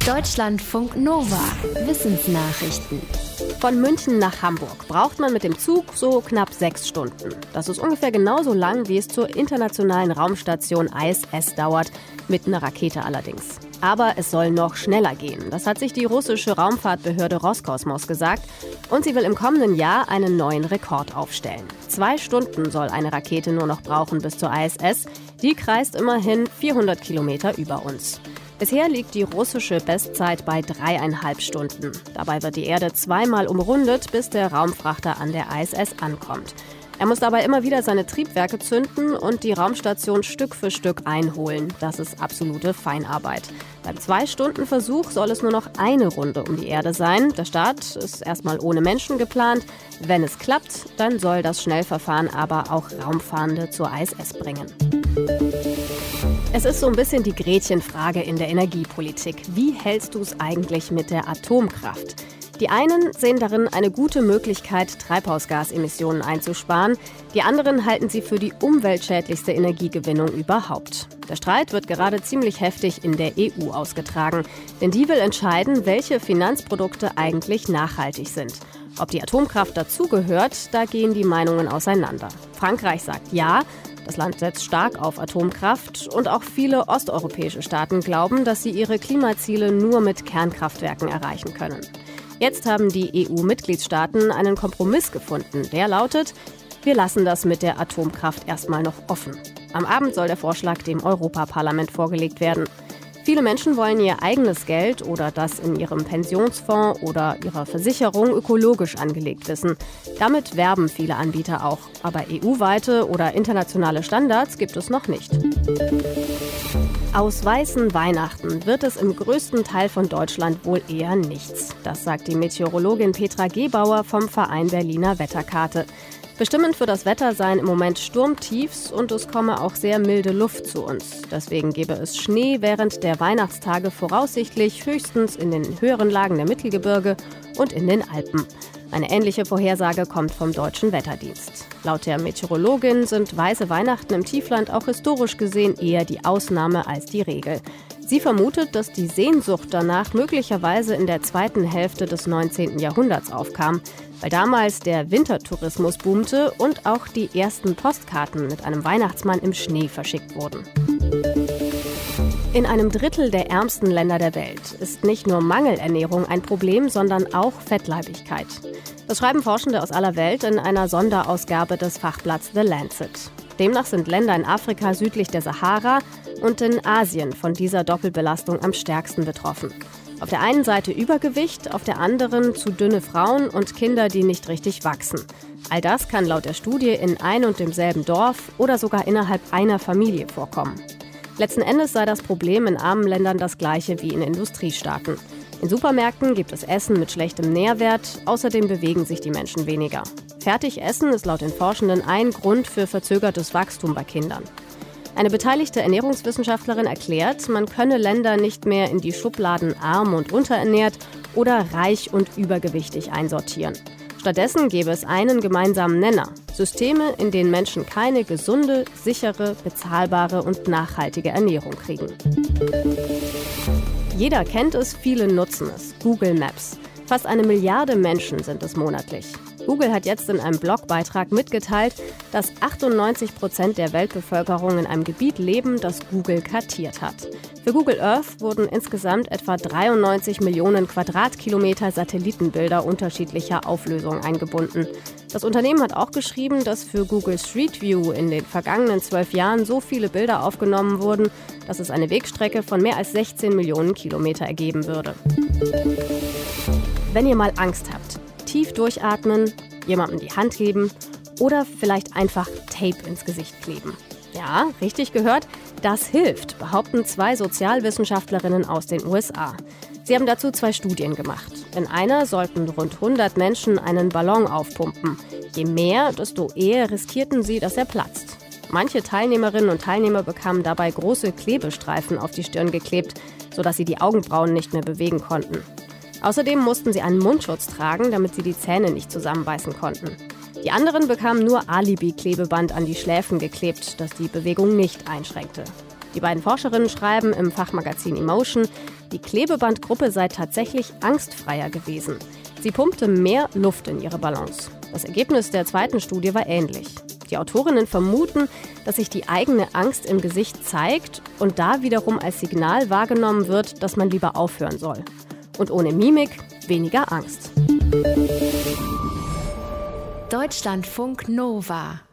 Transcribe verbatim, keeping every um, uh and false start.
Deutschlandfunk Nova. Wissensnachrichten. Von München nach Hamburg braucht man mit dem Zug so knapp sechs Stunden. Das ist ungefähr genauso lang, wie es zur internationalen Raumstation I S S dauert, mit einer Rakete allerdings. Aber es soll noch schneller gehen. Das hat sich die russische Raumfahrtbehörde Roskosmos gesagt. Und sie will im kommenden Jahr einen neuen Rekord aufstellen. Zwei Stunden soll eine Rakete nur noch brauchen bis zur I S S. Die kreist immerhin vierhundert Kilometer über uns. Bisher liegt die russische Bestzeit bei dreieinhalb Stunden. Dabei wird die Erde zweimal umrundet, bis der Raumfrachter an der I S S ankommt. Er muss dabei immer wieder seine Triebwerke zünden und die Raumstation Stück für Stück einholen. Das ist absolute Feinarbeit. Beim Zwei-Stunden-Versuch soll es nur noch eine Runde um die Erde sein. Der Start ist erstmal ohne Menschen geplant. Wenn es klappt, dann soll das Schnellverfahren aber auch Raumfahrende zur I S S bringen. Es ist so ein bisschen die Gretchenfrage in der Energiepolitik. Wie hältst du es eigentlich mit der Atomkraft? Die einen sehen darin eine gute Möglichkeit, Treibhausgasemissionen einzusparen. Die anderen halten sie für die umweltschädlichste Energiegewinnung überhaupt. Der Streit wird gerade ziemlich heftig in der E U ausgetragen. Denn die will entscheiden, welche Finanzprodukte eigentlich nachhaltig sind. Ob die Atomkraft dazugehört, da gehen die Meinungen auseinander. Frankreich sagt ja. Das Land setzt stark auf Atomkraft und auch viele osteuropäische Staaten glauben, dass sie ihre Klimaziele nur mit Kernkraftwerken erreichen können. Jetzt haben die E U-Mitgliedstaaten einen Kompromiss gefunden. Der lautet: Wir lassen das mit der Atomkraft erstmal noch offen. Am Abend soll der Vorschlag dem Europaparlament vorgelegt werden. Viele Menschen wollen ihr eigenes Geld oder das in ihrem Pensionsfonds oder ihrer Versicherung ökologisch angelegt wissen. Damit werben viele Anbieter auch. Aber E U-weite oder internationale Standards gibt es noch nicht. Aus weißen Weihnachten wird es im größten Teil von Deutschland wohl eher nichts. Das sagt die Meteorologin Petra Gebauer vom Verein Berliner Wetterkarte. Bestimmend für das Wetter seien im Moment Sturmtiefs und es komme auch sehr milde Luft zu uns. Deswegen gebe es Schnee während der Weihnachtstage voraussichtlich höchstens in den höheren Lagen der Mittelgebirge und in den Alpen. Eine ähnliche Vorhersage kommt vom Deutschen Wetterdienst. Laut der Meteorologin sind weiße Weihnachten im Tiefland auch historisch gesehen eher die Ausnahme als die Regel. Sie vermutet, dass die Sehnsucht danach möglicherweise in der zweiten Hälfte des neunzehnten Jahrhunderts aufkam, weil damals der Wintertourismus boomte und auch die ersten Postkarten mit einem Weihnachtsmann im Schnee verschickt wurden. In einem Drittel der ärmsten Länder der Welt ist nicht nur Mangelernährung ein Problem, sondern auch Fettleibigkeit. Das schreiben Forschende aus aller Welt in einer Sonderausgabe des Fachblatts The Lancet. Demnach sind Länder in Afrika südlich der Sahara und in Asien von dieser Doppelbelastung am stärksten betroffen. Auf der einen Seite Übergewicht, auf der anderen zu dünne Frauen und Kinder, die nicht richtig wachsen. All das kann laut der Studie in ein und demselben Dorf oder sogar innerhalb einer Familie vorkommen. Letzten Endes sei das Problem in armen Ländern das gleiche wie in Industriestaaten. In Supermärkten gibt es Essen mit schlechtem Nährwert, außerdem bewegen sich die Menschen weniger. Fertigessen ist laut den Forschenden ein Grund für verzögertes Wachstum bei Kindern. Eine beteiligte Ernährungswissenschaftlerin erklärt, man könne Länder nicht mehr in die Schubladen arm und unterernährt oder reich und übergewichtig einsortieren. Stattdessen gäbe es einen gemeinsamen Nenner: Systeme, in denen Menschen keine gesunde, sichere, bezahlbare und nachhaltige Ernährung kriegen. Jeder kennt es, viele nutzen es. Google Maps. Fast eine Milliarde Menschen sind es monatlich. Google hat jetzt in einem Blogbeitrag mitgeteilt, dass achtundneunzig Prozent der Weltbevölkerung in einem Gebiet leben, das Google kartiert hat. Für Google Earth wurden insgesamt etwa dreiundneunzig Millionen Quadratkilometer Satellitenbilder unterschiedlicher Auflösung eingebunden. Das Unternehmen hat auch geschrieben, dass für Google Street View in den vergangenen zwölf Jahren so viele Bilder aufgenommen wurden, dass es eine Wegstrecke von mehr als sechzehn Millionen Kilometer ergeben würde. Wenn ihr mal Angst habt, tief durchatmen, jemandem die Hand geben oder vielleicht einfach Tape ins Gesicht kleben. Ja, richtig gehört, das hilft, behaupten zwei Sozialwissenschaftlerinnen aus den U S A. Sie haben dazu zwei Studien gemacht. In einer sollten rund hundert Menschen einen Ballon aufpumpen. Je mehr, desto eher riskierten sie, dass er platzt. Manche Teilnehmerinnen und Teilnehmer bekamen dabei große Klebestreifen auf die Stirn geklebt, sodass sie die Augenbrauen nicht mehr bewegen konnten. Außerdem mussten sie einen Mundschutz tragen, damit sie die Zähne nicht zusammenbeißen konnten. Die anderen bekamen nur Alibi-Klebeband an die Schläfen geklebt, das die Bewegung nicht einschränkte. Die beiden Forscherinnen schreiben im Fachmagazin Emotion, Die Klebebandgruppe sei tatsächlich angstfreier gewesen. Sie pumpte mehr Luft in ihre Ballons. Das Ergebnis der zweiten Studie war ähnlich. Die Autorinnen vermuten, dass sich die eigene Angst im Gesicht zeigt und da wiederum als Signal wahrgenommen wird, dass man lieber aufhören soll. Und ohne Mimik weniger Angst. Deutschlandfunk Nova